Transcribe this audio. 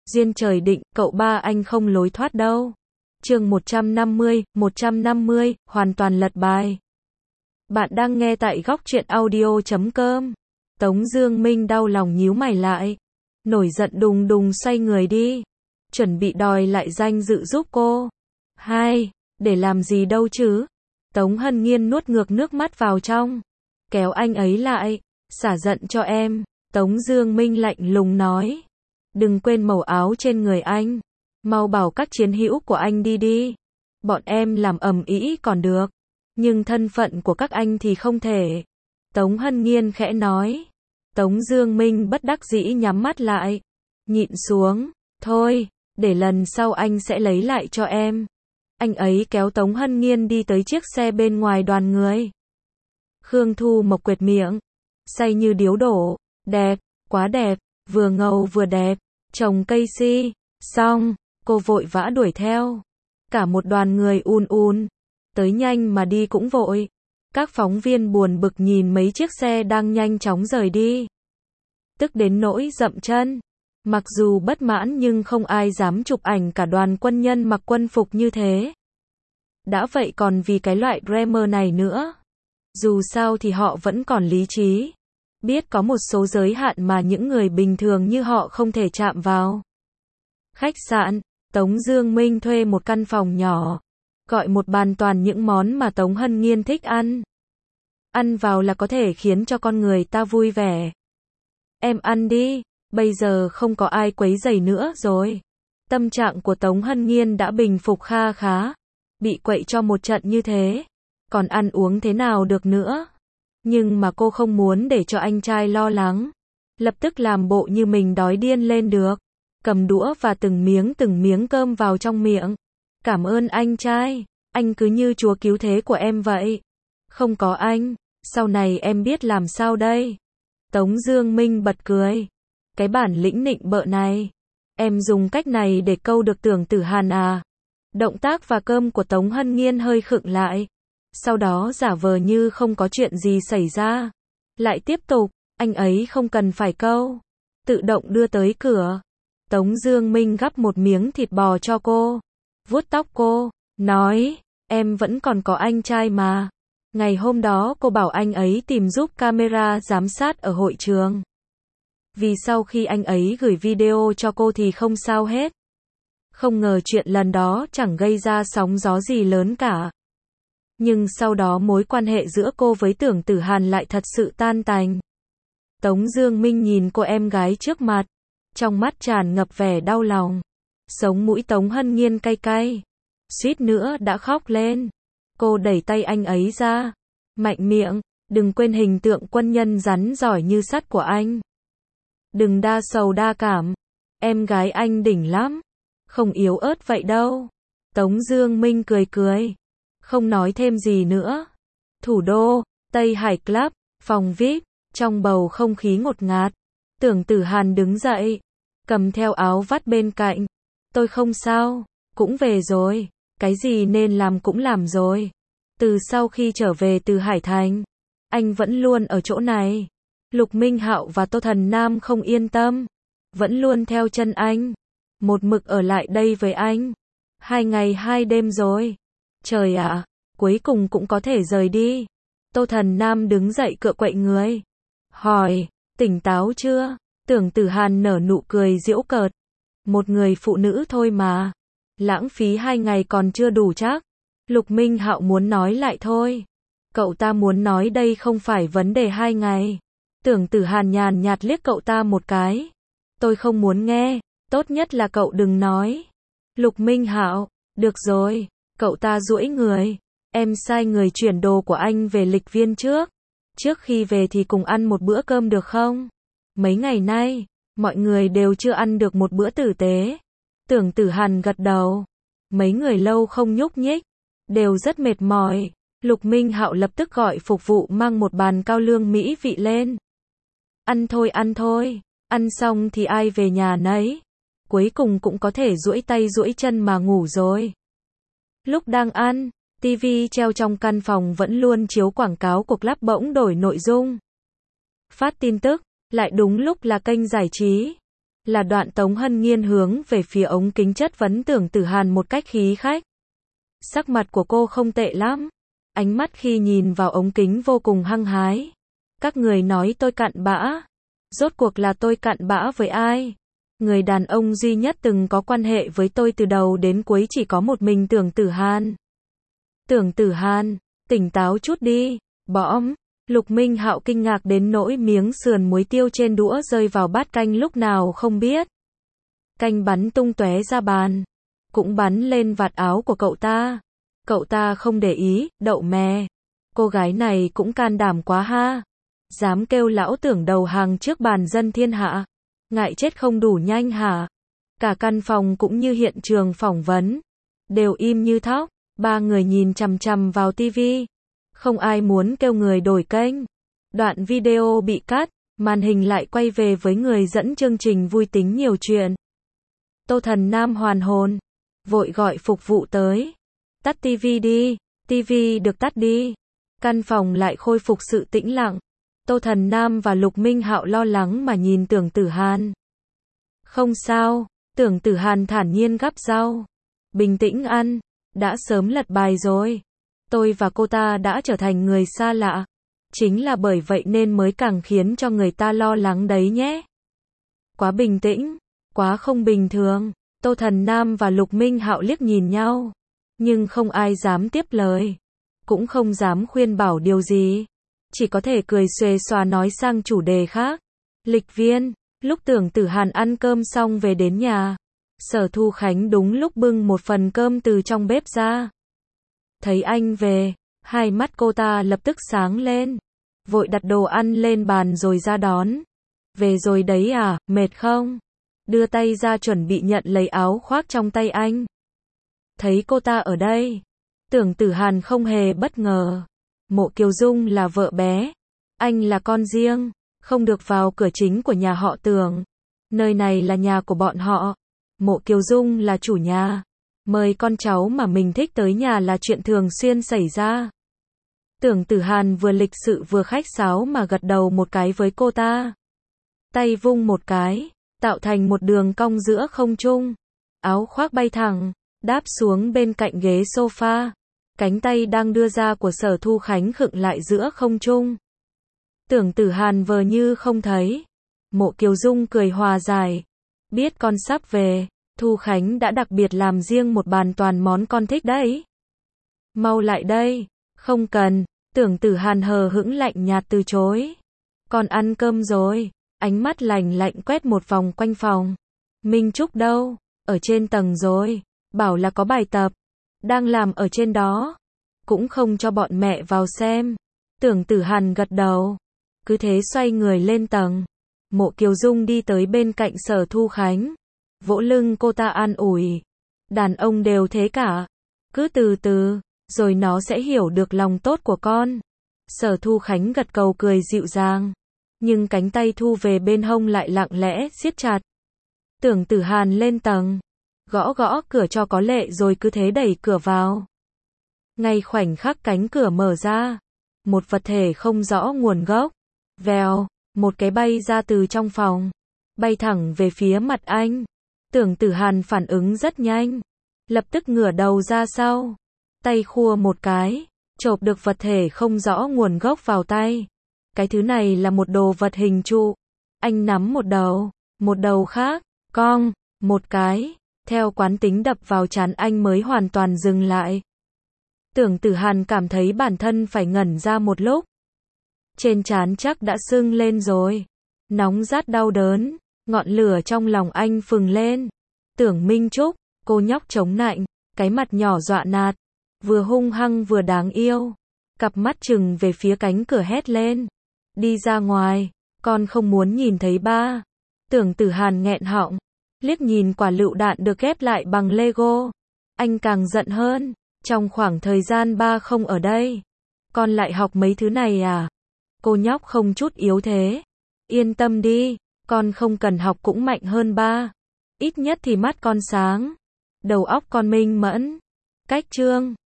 Duyên trời định, cậu ba anh không lối thoát đâu. Chương 150, hoàn toàn lật bài. Bạn đang nghe tại góc truyện audio.com. Tống Dương Minh đau lòng nhíu mày lại, nổi giận đùng đùng xoay người đi, chuẩn bị đòi lại danh dự giúp cô. Để làm gì đâu chứ? Tống Hân Nhiên nuốt ngược nước mắt vào trong, kéo anh ấy lại, xả giận cho em. Tống Dương Minh lạnh lùng nói, đừng quên màu áo trên người anh, mau bảo các chiến hữu của anh đi đi. Bọn em làm ầm ĩ còn được, nhưng thân phận của các anh thì không thể. Tống Hân Nhiên khẽ nói. Tống Dương Minh bất đắc dĩ nhắm mắt lại, nhịn xuống. Thôi, để lần sau anh sẽ lấy lại cho em. Anh ấy kéo Tống Hân Nhiên đi tới chiếc xe bên ngoài đoàn người. Khương Thu Mộc quệt miệng, say như điếu đổ. Đẹp, quá đẹp, vừa ngầu vừa đẹp. Trồng cây si. Xong, cô vội vã đuổi theo. Cả một đoàn người tới nhanh mà đi cũng vội. Các phóng viên buồn bực nhìn mấy chiếc xe đang nhanh chóng rời đi, tức đến nỗi dậm chân. Mặc dù bất mãn nhưng không ai dám chụp ảnh cả đoàn quân nhân mặc quân phục như thế. Đã vậy còn vì cái loại glamour này nữa. Dù sao thì họ vẫn còn lý trí, biết có một số giới hạn mà những người bình thường như họ không thể chạm vào. Khách sạn, Tống Dương Minh thuê một căn phòng nhỏ, gọi một bàn toàn những món mà Tống Hân Nhiên thích ăn. Ăn vào là có thể khiến cho con người ta vui vẻ. Em ăn đi, bây giờ không có ai quấy rầy nữa rồi. Tâm trạng của Tống Hân Nhiên đã bình phục kha khá. Bị quậy cho một trận như thế, còn ăn uống thế nào được nữa. Nhưng mà cô không muốn để cho anh trai lo lắng. Lập tức làm bộ như mình đói điên lên được. Cầm đũa và từng miếng cơm vào trong miệng. Cảm ơn anh trai, anh cứ như chúa cứu thế của em vậy. Không có anh, sau này em biết làm sao đây? Tống Dương Minh bật cười. Cái bản lĩnh nịnh bợ này, em dùng cách này để câu được Tưởng Tử Hàn à? Động tác và cơm của Tống Hân Nhiên hơi khựng lại. Sau đó giả vờ như không có chuyện gì xảy ra. Lại tiếp tục, anh ấy không cần phải câu, tự động đưa tới cửa. Tống Dương Minh gắp một miếng thịt bò cho cô, vuốt tóc cô, nói, em vẫn còn có anh trai mà. Ngày hôm đó cô bảo anh ấy tìm giúp camera giám sát ở hội trường. Vì sau khi anh ấy gửi video cho cô thì không sao hết. Không ngờ chuyện lần đó chẳng gây ra sóng gió gì lớn cả. Nhưng sau đó mối quan hệ giữa cô với Tưởng Tử Hàn lại thật sự tan tành. Tống Dương Minh nhìn cô em gái trước mặt, trong mắt tràn ngập vẻ đau lòng. Sống mũi Tống Hân Nhiên cay cay, suýt nữa đã khóc lên. Cô đẩy tay anh ấy ra, mạnh miệng, đừng quên hình tượng quân nhân rắn giỏi như sắt của anh. Đừng đa sầu đa cảm, em gái anh đỉnh lắm, không yếu ớt vậy đâu. Tống Dương Minh cười cười, không nói thêm gì nữa. Thủ đô, Tây Hải Club, phòng VIP, trong bầu không khí ngột ngạt. Tưởng Tử Hàn đứng dậy, cầm theo áo vắt bên cạnh. Tôi không sao, cũng về rồi, cái gì nên làm cũng làm rồi. Từ sau khi trở về từ Hải Thành, anh vẫn luôn ở chỗ này. Lục Minh Hạo và Tô Thần Nam không yên tâm, vẫn luôn theo chân anh, một mực ở lại đây với anh. 2 ngày 2 đêm rồi. Trời ạ, cuối cùng cũng có thể rời đi. Tô Thần Nam đứng dậy cựa quậy người, hỏi, tỉnh táo chưa? Tưởng Tử Hàn nở nụ cười giễu cợt. Một người phụ nữ thôi mà, lãng phí 2 ngày còn chưa đủ chắc. Lục Minh Hạo muốn nói lại thôi. Cậu ta muốn nói đây không phải vấn đề 2 ngày. Tưởng Tử Hàn nhàn nhạt liếc cậu ta một cái. Tôi không muốn nghe, tốt nhất là cậu đừng nói. Lục Minh Hạo, được rồi, cậu ta duỗi người. Em sai người chuyển đồ của anh về lịch viên trước. Trước khi về thì cùng ăn một bữa cơm được không? Mấy ngày nay, mọi người đều chưa ăn được một bữa tử tế. Tưởng Tử Hàn gật đầu. Mấy người lâu không nhúc nhích, đều rất mệt mỏi. Lục Minh Hạo lập tức gọi phục vụ mang một bàn cao lương mỹ vị lên. Ăn thôi, ăn xong thì ai về nhà nấy. Cuối cùng cũng có thể duỗi tay duỗi chân mà ngủ rồi. Lúc đang ăn, tivi treo trong căn phòng vẫn luôn chiếu quảng cáo cuộc lắp bỗng đổi nội dung. Phát tin tức, lại đúng lúc là kênh giải trí. Là đoạn Tống Hân Nhiên hướng về phía ống kính chất vấn Tưởng Tử Hàn một cách khí khách. Sắc mặt của cô không tệ lắm. Ánh mắt khi nhìn vào ống kính vô cùng hăng hái. Các người nói tôi cặn bã. Rốt cuộc là tôi cặn bã với ai? Người đàn ông duy nhất từng có quan hệ với tôi từ đầu đến cuối chỉ có một mình Tưởng Tử Hàn. Tưởng Tử Hàn, tỉnh táo chút đi. Bõm. Lục Minh Hạo kinh ngạc đến nỗi miếng sườn muối tiêu trên đũa rơi vào bát canh lúc nào không biết. Canh bắn tung tóe ra bàn. Cũng bắn lên vạt áo của cậu ta. Cậu ta không để ý, đậu mè. Cô gái này cũng can đảm quá ha. Dám kêu lão Tưởng đầu hàng trước bàn dân thiên hạ. Ngại chết không đủ nhanh hả? Cả căn phòng cũng như hiện trường phỏng vấn. Đều im như thóc. Ba người nhìn chằm chằm vào tivi. Không ai muốn kêu người đổi kênh. Đoạn video bị cắt, màn hình lại quay về với người dẫn chương trình vui tính nhiều chuyện. Tô Thần Nam hoàn hồn. Vội gọi phục vụ tới. Tắt tivi đi. Tivi được tắt đi. Căn phòng lại khôi phục sự tĩnh lặng. Tô Thần Nam và Lục Minh Hạo lo lắng mà nhìn Tưởng Tử Hàn. Không sao. Tưởng Tử Hàn thản nhiên gắp rau. Bình tĩnh ăn. Đã sớm lật bài rồi. Tôi và cô ta đã trở thành người xa lạ. Chính là bởi vậy nên mới càng khiến cho người ta lo lắng đấy nhé. Quá bình tĩnh. Quá không bình thường. Tô Thần Nam và Lục Minh Hạo liếc nhìn nhau. Nhưng không ai dám tiếp lời. Cũng không dám khuyên bảo điều gì. Chỉ có thể cười xuề xòa nói sang chủ đề khác. Lịch viên, lúc Tưởng Tử Hàn ăn cơm xong về đến nhà. Sở Thu Khánh đúng lúc bưng một phần cơm từ trong bếp ra. Thấy anh về, hai mắt cô ta lập tức sáng lên. Vội đặt đồ ăn lên bàn rồi ra đón. Về rồi đấy à, mệt không? Đưa tay ra chuẩn bị nhận lấy áo khoác trong tay anh. Thấy cô ta ở đây. Tưởng Tử Hàn không hề bất ngờ. Mộ Kiều Dung là vợ bé. Anh là con riêng. Không được vào cửa chính của nhà họ Tưởng. Nơi này là nhà của bọn họ. Mộ Kiều Dung là chủ nhà. Mời con cháu mà mình thích tới nhà là chuyện thường xuyên xảy ra. Tưởng Tử Hàn vừa lịch sự vừa khách sáo mà gật đầu một cái với cô ta. Tay vung một cái, tạo thành một đường cong giữa không trung. Áo khoác bay thẳng, đáp xuống bên cạnh ghế sofa. Cánh tay đang đưa ra của Sở Thu Khánh khựng lại giữa không trung. Tưởng Tử Hàn vờ như không thấy. Mộ Kiều Dung cười hòa giải. Biết con sắp về, Thu Khánh đã đặc biệt làm riêng một bàn toàn món con thích đấy. Mau lại đây. Không cần. Tưởng Tử Hàn hờ hững lạnh nhạt từ chối. Con ăn cơm rồi. Ánh mắt lạnh lạnh quét một vòng quanh phòng. Minh Trúc đâu? Ở trên tầng rồi. Bảo là có bài tập. Đang làm ở trên đó. Cũng không cho bọn mẹ vào xem. Tưởng Tử Hàn gật đầu. Cứ thế xoay người lên tầng. Mộ Kiều Dung đi tới bên cạnh Sở Thu Khánh. Vỗ lưng cô ta an ủi. Đàn ông đều thế cả. Cứ từ từ, rồi nó sẽ hiểu được lòng tốt của con. Sở Thu Khánh gật đầu cười dịu dàng. Nhưng cánh tay thu về bên hông lại lặng lẽ siết chặt. Tưởng Tử Hàn lên tầng. Gõ gõ cửa cho có lệ rồi cứ thế đẩy cửa vào. Ngay khoảnh khắc cánh cửa mở ra. Một vật thể không rõ nguồn gốc. Vèo, một cái bay ra từ trong phòng. Bay thẳng về phía mặt anh. Tưởng Tử Hàn phản ứng rất nhanh. Lập tức ngửa đầu ra sau. Tay khua một cái. Chộp được vật thể không rõ nguồn gốc vào tay. Cái thứ này là một đồ vật hình trụ. Anh nắm một đầu khác, cong, một cái. Theo quán tính đập vào trán anh mới hoàn toàn dừng lại. Tưởng Tử Hàn cảm thấy bản thân phải ngẩn ra một lúc. Trên trán chắc đã sưng lên rồi. Nóng rát đau đớn. Ngọn lửa trong lòng anh phừng lên. Tưởng Minh Trúc, cô nhóc chống nạnh, cái mặt nhỏ dọa nạt. Vừa hung hăng vừa đáng yêu. Cặp mắt trừng về phía cánh cửa hét lên. Đi ra ngoài, con không muốn nhìn thấy ba. Tưởng Tử Hàn nghẹn họng. Liếc nhìn quả lựu đạn được ghép lại bằng Lego. Anh càng giận hơn. Trong khoảng thời gian ba không ở đây, con lại học mấy thứ này à? Cô nhóc không chút yếu thế. Yên tâm đi, con không cần học cũng mạnh hơn ba. Ít nhất thì mắt con sáng. Đầu óc con minh mẫn. Cách chương